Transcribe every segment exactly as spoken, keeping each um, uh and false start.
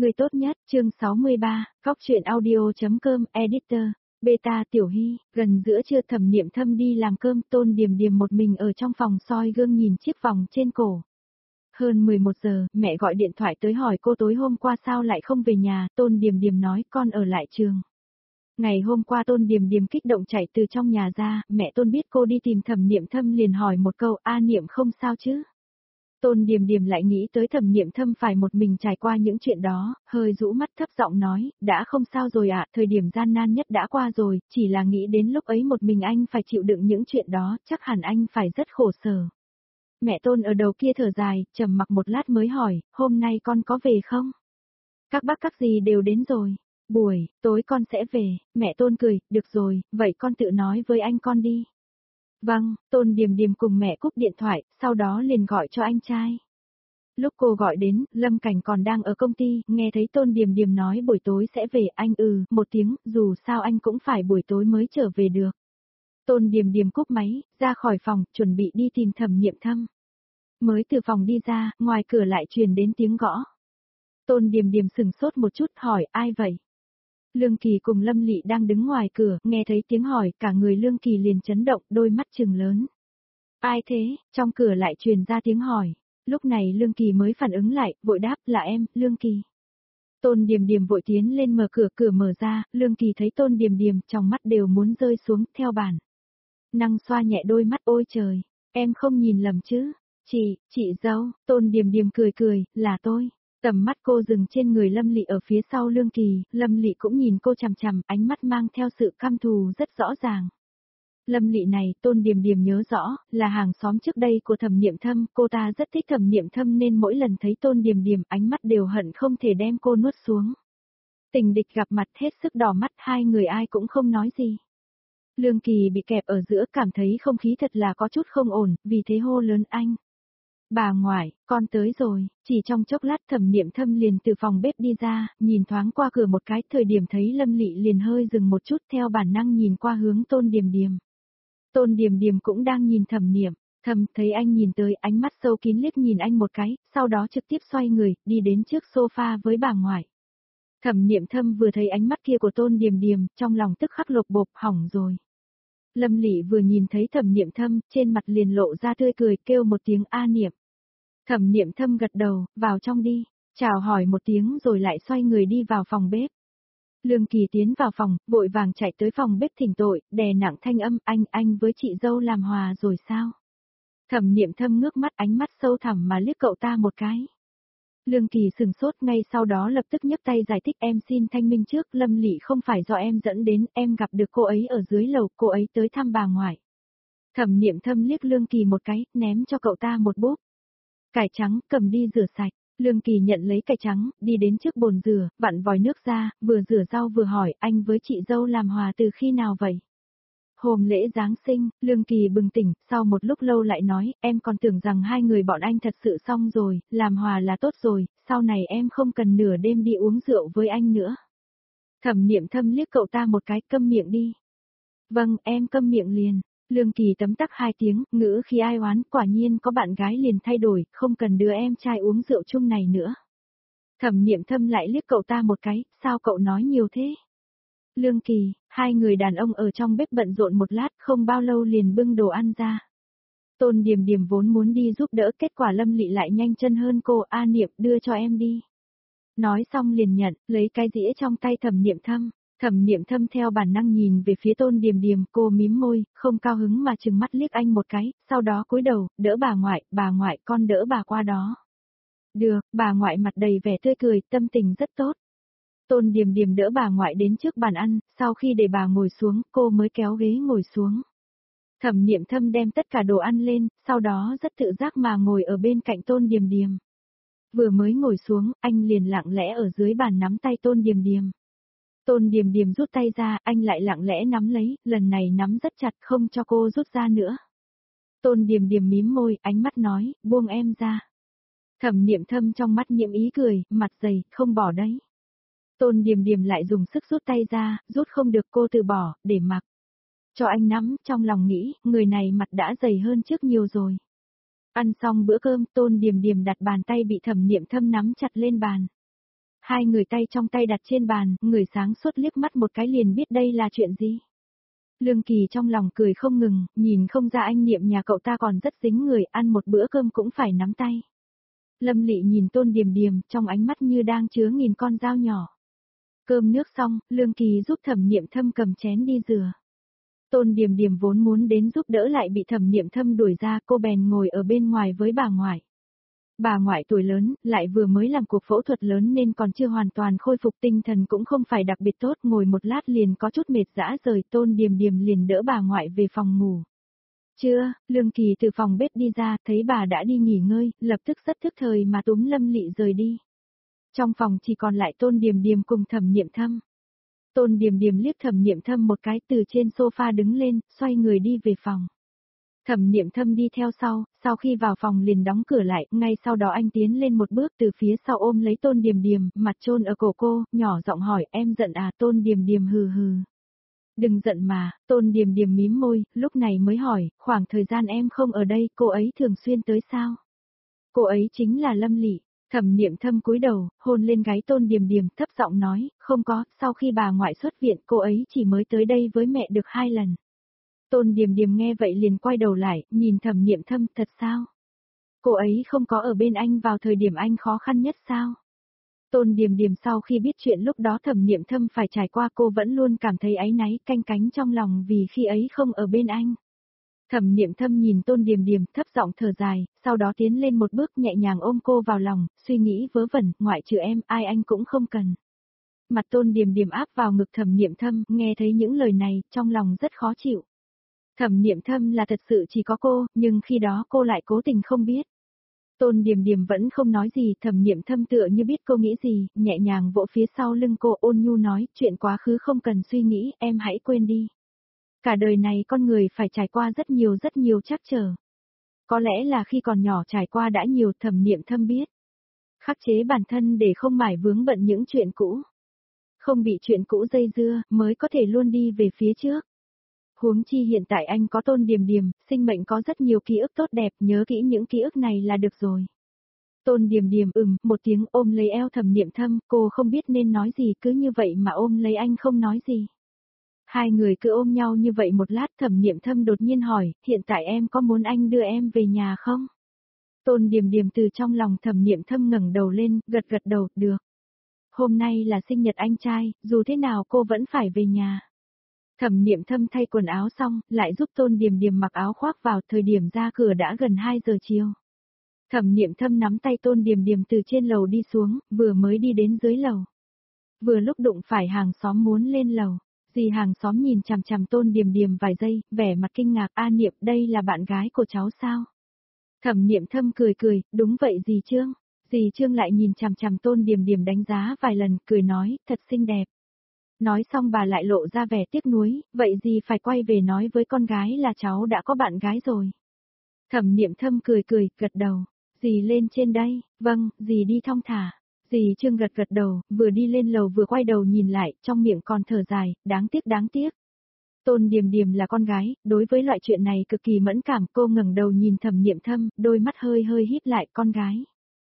Người tốt nhất, chương sáu mươi ba, Cóc truyện audio.com, editor, beta Tiểu Hy, gần giữa trưa Thẩm Niệm Thâm đi làm cơm, Tôn Điềm Điềm một mình ở trong phòng soi gương nhìn chiếc vòng trên cổ. Hơn mười một giờ, mẹ gọi điện thoại tới hỏi cô tối hôm qua sao lại không về nhà, Tôn Điềm Điềm nói con ở lại trường. Ngày hôm qua Tôn Điềm Điềm kích động chạy từ trong nhà ra, mẹ Tôn biết cô đi tìm Thẩm Niệm Thâm liền hỏi một câu, A Niệm không sao chứ? Tôn Điềm Điềm lại nghĩ tới Thẩm Niệm Thâm phải một mình trải qua những chuyện đó, hơi rũ mắt thấp giọng nói, đã không sao rồi ạ, thời điểm gian nan nhất đã qua rồi, chỉ là nghĩ đến lúc ấy một mình anh phải chịu đựng những chuyện đó, chắc hẳn anh phải rất khổ sở. Mẹ Tôn ở đầu kia thở dài, trầm mặc một lát mới hỏi, hôm nay con có về không? Các bác các dì đều đến rồi, buổi, tối con sẽ về, mẹ Tôn cười, được rồi, vậy con tự nói với anh con đi. Vâng, Tôn Điềm Điềm cùng mẹ cúp điện thoại, sau đó liền gọi cho anh trai. Lúc cô gọi đến, Lâm Cảnh còn đang ở công ty, nghe thấy Tôn Điềm Điềm nói buổi tối sẽ về, anh ừ, một tiếng, dù sao anh cũng phải buổi tối mới trở về được. Tôn Điềm Điềm cúp máy, ra khỏi phòng, chuẩn bị đi tìm Thẩm Niệm Thâm. Mới từ phòng đi ra, ngoài cửa lại truyền đến tiếng gõ. Tôn Điềm Điềm sừng sốt một chút, hỏi ai vậy? Lương Kỳ cùng Lâm Lị đang đứng ngoài cửa, nghe thấy tiếng hỏi, cả người Lương Kỳ liền chấn động, đôi mắt trừng lớn. Ai thế? Trong cửa lại truyền ra tiếng hỏi. Lúc này Lương Kỳ mới phản ứng lại, vội đáp, là em, Lương Kỳ. Tôn Điềm Điềm vội tiến lên mở cửa, cửa mở ra, Lương Kỳ thấy Tôn Điềm Điềm, trong mắt đều muốn rơi xuống, theo bản năng xoa nhẹ đôi mắt, ôi trời, em không nhìn lầm chứ? Chị, chị dâu, Tôn Điềm Điềm cười cười, là tôi. Tầm mắt cô dừng trên người Lâm Lị ở phía sau Lương Kỳ, Lâm Lị cũng nhìn cô chằm chằm, ánh mắt mang theo sự căm thù rất rõ ràng. Lâm Lị này, Tôn Điềm Điềm nhớ rõ, là hàng xóm trước đây của Thẩm Niệm Thâm, cô ta rất thích Thẩm Niệm Thâm nên mỗi lần thấy Tôn Điềm Điềm ánh mắt đều hận không thể đem cô nuốt xuống. Tình địch gặp mặt hết sức đỏ mắt, hai người ai cũng không nói gì. Lương Kỳ bị kẹp ở giữa cảm thấy không khí thật là có chút không ổn, vì thế hô lớn anh. Bà ngoại, con tới rồi, chỉ trong chốc lát Thẩm Niệm Thâm liền từ phòng bếp đi ra, nhìn thoáng qua cửa một cái, thời điểm thấy Lâm Lị liền hơi dừng một chút theo bản năng nhìn qua hướng Tôn Điềm Điềm. Tôn Điềm Điềm cũng đang nhìn Thẩm Niệm Thâm, thấy anh nhìn tới, ánh mắt sâu kín liếc nhìn anh một cái, sau đó trực tiếp xoay người, đi đến trước sofa với bà ngoại. Thẩm Niệm Thâm vừa thấy ánh mắt kia của Tôn Điềm Điềm, trong lòng tức khắc lột bột, hỏng rồi. Lâm Lị vừa nhìn thấy Thẩm Niệm Thâm, trên mặt liền lộ ra tươi cười, kêu một tiếng A Niệm. Thẩm Niệm Thâm gật đầu, vào trong đi, chào hỏi một tiếng rồi lại xoay người đi vào phòng bếp. Lương Kỳ tiến vào phòng, vội vàng chạy tới phòng bếp thỉnh tội, đè nặng thanh âm, anh, anh với chị dâu làm hòa rồi sao? Thẩm Niệm Thâm ngước mắt, ánh mắt sâu thẳm mà liếc cậu ta một cái. Lương Kỳ sừng sốt, ngay sau đó lập tức nhấc tay giải thích, em xin thanh minh trước, Lâm Lị không phải do em dẫn đến, em gặp được cô ấy ở dưới lầu, cô ấy tới thăm bà ngoại. Thẩm Niệm Thâm liếc Lương Kỳ một cái, ném cho cậu ta một búp cải trắng, cầm đi rửa sạch. Lương Kỳ nhận lấy cải trắng, đi đến trước bồn rửa, vặn vòi nước ra, vừa rửa rau vừa hỏi, anh với chị dâu làm hòa từ khi nào vậy? Hôm lễ Giáng sinh, Lương Kỳ bừng tỉnh, sau một lúc lâu lại nói, em còn tưởng rằng hai người bọn anh thật sự xong rồi, làm hòa là tốt rồi, sau này em không cần nửa đêm đi uống rượu với anh nữa. Thẩm Niệm Thâm liếc cậu ta một cái, câm miệng đi. Vâng, em câm miệng liền. Lương Kỳ tấm tắc hai tiếng, ngữ khi ai oán, quả nhiên có bạn gái liền thay đổi, không cần đưa em trai uống rượu chung này nữa. Thẩm Niệm Thâm lại liếc cậu ta một cái, sao cậu nói nhiều thế? Lương Kỳ, hai người đàn ông ở trong bếp bận rộn một lát, không bao lâu liền bưng đồ ăn ra. Tôn Điềm Điềm vốn muốn đi giúp đỡ, kết quả Lâm Lị lại nhanh chân hơn cô, A Niệm, đưa cho em đi. Nói xong liền nhận, lấy cái dĩa trong tay Thẩm Niệm Thâm. Thẩm Niệm Thâm theo bản năng nhìn về phía Tôn Điềm Điềm, cô mím môi, không cao hứng mà trừng mắt liếc anh một cái, sau đó cúi đầu, đỡ bà ngoại, bà ngoại, con đỡ bà qua đó. Được, bà ngoại mặt đầy vẻ tươi cười, tâm tình rất tốt. Tôn Điềm Điềm đỡ bà ngoại đến trước bàn ăn, sau khi để bà ngồi xuống, cô mới kéo ghế ngồi xuống. Thẩm Niệm Thâm đem tất cả đồ ăn lên, sau đó rất tự giác mà ngồi ở bên cạnh Tôn Điềm Điềm. Vừa mới ngồi xuống, anh liền lặng lẽ ở dưới bàn nắm tay Tôn Điềm Điềm. Tôn Điềm Điềm rút tay ra, anh lại lặng lẽ nắm lấy, lần này nắm rất chặt không cho cô rút ra nữa. Tôn Điềm Điềm mím môi, ánh mắt nói, buông em ra. Thẩm Niệm Thâm trong mắt nhiễm ý cười, mặt dày, không bỏ đấy. Tôn Điềm Điềm lại dùng sức rút tay ra, rút không được cô từ bỏ, để mặc. Cho anh nắm, trong lòng nghĩ, người này mặt đã dày hơn trước nhiều rồi. Ăn xong bữa cơm, Tôn Điềm Điềm đặt bàn tay bị Thẩm Niệm Thâm nắm chặt lên bàn. Hai người tay trong tay đặt trên bàn, người sáng suốt liếc mắt một cái liền biết đây là chuyện gì. Lương Kỳ trong lòng cười không ngừng, nhìn không ra anh Niệm nhà cậu ta còn rất dính người, ăn một bữa cơm cũng phải nắm tay. Lâm Lị nhìn Tôn Điềm Điềm, trong ánh mắt như đang chứa nghìn con dao nhỏ. Cơm nước xong, Lương Kỳ giúp Thẩm Niệm Thâm cầm chén đi rửa. Tôn Điềm Điềm vốn muốn đến giúp đỡ lại bị Thẩm Niệm Thâm đuổi ra, cô bèn ngồi ở bên ngoài với bà ngoại. Bà ngoại tuổi lớn, lại vừa mới làm cuộc phẫu thuật lớn nên còn chưa hoàn toàn khôi phục, tinh thần cũng không phải đặc biệt tốt, ngồi một lát liền có chút mệt rã rời. Tôn Điềm Điềm liền đỡ bà ngoại về phòng ngủ. Trưa, Lương Kỳ từ phòng bếp đi ra, thấy bà đã đi nghỉ ngơi, lập tức rất thức thời mà túm Lâm Lị rời đi. Trong phòng chỉ còn lại Tôn Điềm Điềm cùng Thẩm Niệm Thâm. Tôn Điềm Điềm liếc Thẩm Niệm Thâm một cái, từ trên sofa đứng lên, xoay người đi về phòng. Thẩm Niệm Thâm đi theo sau, sau khi vào phòng liền đóng cửa lại, ngay sau đó anh tiến lên một bước từ phía sau ôm lấy Tôn Điềm Điềm, mặt chôn ở cổ cô, nhỏ giọng hỏi, em giận à? Tôn Điềm Điềm hừ hừ. Đừng giận mà. Tôn Điềm Điềm mím môi, lúc này mới hỏi, khoảng thời gian em không ở đây, cô ấy thường xuyên tới sao? Cô ấy chính là Lâm Lị. Thẩm Niệm Thâm cúi đầu, hôn lên gáy Tôn Điềm Điềm, thấp giọng nói, không có, sau khi bà ngoại xuất viện cô ấy chỉ mới tới đây với mẹ được hai lần. Tôn Điềm Điềm nghe vậy liền quay đầu lại, nhìn Thẩm Niệm Thâm, thật sao? Cô ấy không có ở bên anh vào thời điểm anh khó khăn nhất sao? Tôn Điềm Điềm sau khi biết chuyện lúc đó Thẩm Niệm Thâm phải trải qua, cô vẫn luôn cảm thấy áy náy, canh cánh trong lòng vì khi ấy không ở bên anh. Thẩm Niệm Thâm nhìn Tôn Điềm Điềm, thấp giọng thở dài, sau đó tiến lên một bước nhẹ nhàng ôm cô vào lòng, suy nghĩ vớ vẩn, ngoại trừ em, ai anh cũng không cần. Mặt Tôn Điềm Điềm áp vào ngực Thẩm Niệm Thâm, nghe thấy những lời này, trong lòng rất khó chịu. Thẩm Niệm Thâm là thật sự chỉ có cô, nhưng khi đó cô lại cố tình không biết. Tôn Điềm Điềm vẫn không nói gì, Thẩm Niệm Thâm tựa như biết cô nghĩ gì, nhẹ nhàng vỗ phía sau lưng cô, ôn nhu nói, chuyện quá khứ không cần suy nghĩ, em hãy quên đi. Cả đời này con người phải trải qua rất nhiều rất nhiều trắc trở. Có lẽ là khi còn nhỏ trải qua đã nhiều, Thẩm Niệm Thâm biết. Khắc chế bản thân để không mải vướng bận những chuyện cũ. Không bị chuyện cũ dây dưa, mới có thể luôn đi về phía trước. Huống chi hiện tại anh có Tôn Điềm Điềm, sinh mệnh có rất nhiều ký ức tốt đẹp, nhớ kỹ những ký ức này là được rồi. Tôn Điềm Điềm ừm, một tiếng ôm lấy eo Thẩm Niệm Thâm, cô không biết nên nói gì, cứ như vậy mà ôm lấy anh không nói gì. Hai người cứ ôm nhau như vậy một lát, Thẩm Niệm Thâm đột nhiên hỏi, hiện tại em có muốn anh đưa em về nhà không? Tôn Điềm Điềm từ trong lòng Thẩm Niệm Thâm ngẩng đầu lên, gật gật đầu, được. Hôm nay là sinh nhật anh trai, dù thế nào cô vẫn phải về nhà. Thẩm Niệm Thâm thay quần áo xong, lại giúp Tôn Điềm Điềm mặc áo khoác vào, thời điểm ra cửa đã gần hai giờ chiều. Thẩm Niệm Thâm nắm tay Tôn Điềm Điềm từ trên lầu đi xuống, vừa mới đi đến dưới lầu. Vừa lúc đụng phải hàng xóm muốn lên lầu, dì hàng xóm nhìn chằm chằm Tôn Điềm Điềm vài giây, vẻ mặt kinh ngạc, A Niệm, đây là bạn gái của cháu sao? Thẩm Niệm Thâm cười cười, đúng vậy dì Trương. Dì Trương lại nhìn chằm chằm Tôn Điềm Điềm đánh giá vài lần, cười nói, thật xinh đẹp. Nói xong bà lại lộ ra vẻ tiếc nuối, vậy dì phải quay về nói với con gái là cháu đã có bạn gái rồi. Thẩm Niệm Thâm cười cười, gật đầu, dì lên trên đây, vâng, dì đi thong thả. Dì Trương gật gật đầu, vừa đi lên lầu vừa quay đầu nhìn lại, trong miệng còn thở dài, đáng tiếc đáng tiếc. Tôn Điềm Điềm là con gái, đối với loại chuyện này cực kỳ mẫn cảm, cô ngẩng đầu nhìn Thẩm Niệm Thâm, đôi mắt hơi hơi híp lại, con gái.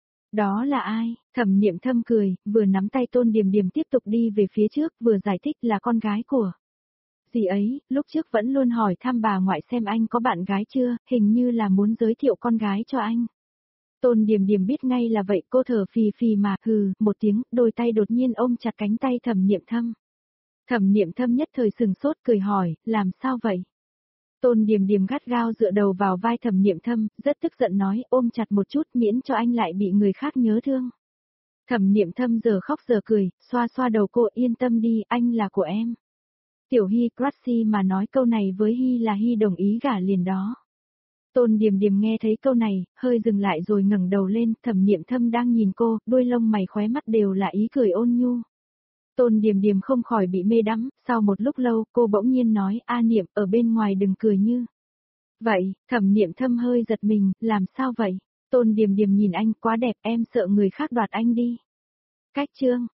Đó là ai? Thẩm Niệm Thâm cười, vừa nắm tay Tôn Điềm Điềm tiếp tục đi về phía trước, vừa giải thích là con gái của. Dì ấy, lúc trước vẫn luôn hỏi thăm bà ngoại xem anh có bạn gái chưa, hình như là muốn giới thiệu con gái cho anh. Tôn Điềm Điềm biết ngay là vậy, cô thở phì phì mà, hừ, một tiếng, đôi tay đột nhiên ôm chặt cánh tay Thẩm Niệm Thâm. Thẩm Niệm Thâm nhất thời sừng sốt cười hỏi, làm sao vậy? Tôn Điềm Điềm gắt gao dựa đầu vào vai Thẩm Niệm Thâm, rất tức giận nói, ôm chặt một chút miễn cho anh lại bị người khác nhớ thương. Thẩm Niệm Thâm giờ khóc giờ cười, xoa xoa đầu cô, yên tâm đi, anh là của em. Tiểu Hy Crunchy mà nói câu này với Hy là Hy đồng ý gả liền đó. Tôn Điềm Điềm nghe thấy câu này, hơi dừng lại rồi ngẩng đầu lên, Thẩm Niệm Thâm đang nhìn cô, đôi lông mày khóe mắt đều là ý cười ôn nhu. Tôn Điềm Điềm không khỏi bị mê đắm, sau một lúc lâu, cô bỗng nhiên nói, A Niệm, ở bên ngoài đừng cười như. Vậy, Thẩm Niệm Thâm hơi giật mình, làm sao vậy? Tôn Điềm Điềm nhìn anh, quá đẹp, em sợ người khác đoạt anh đi. Cách chương.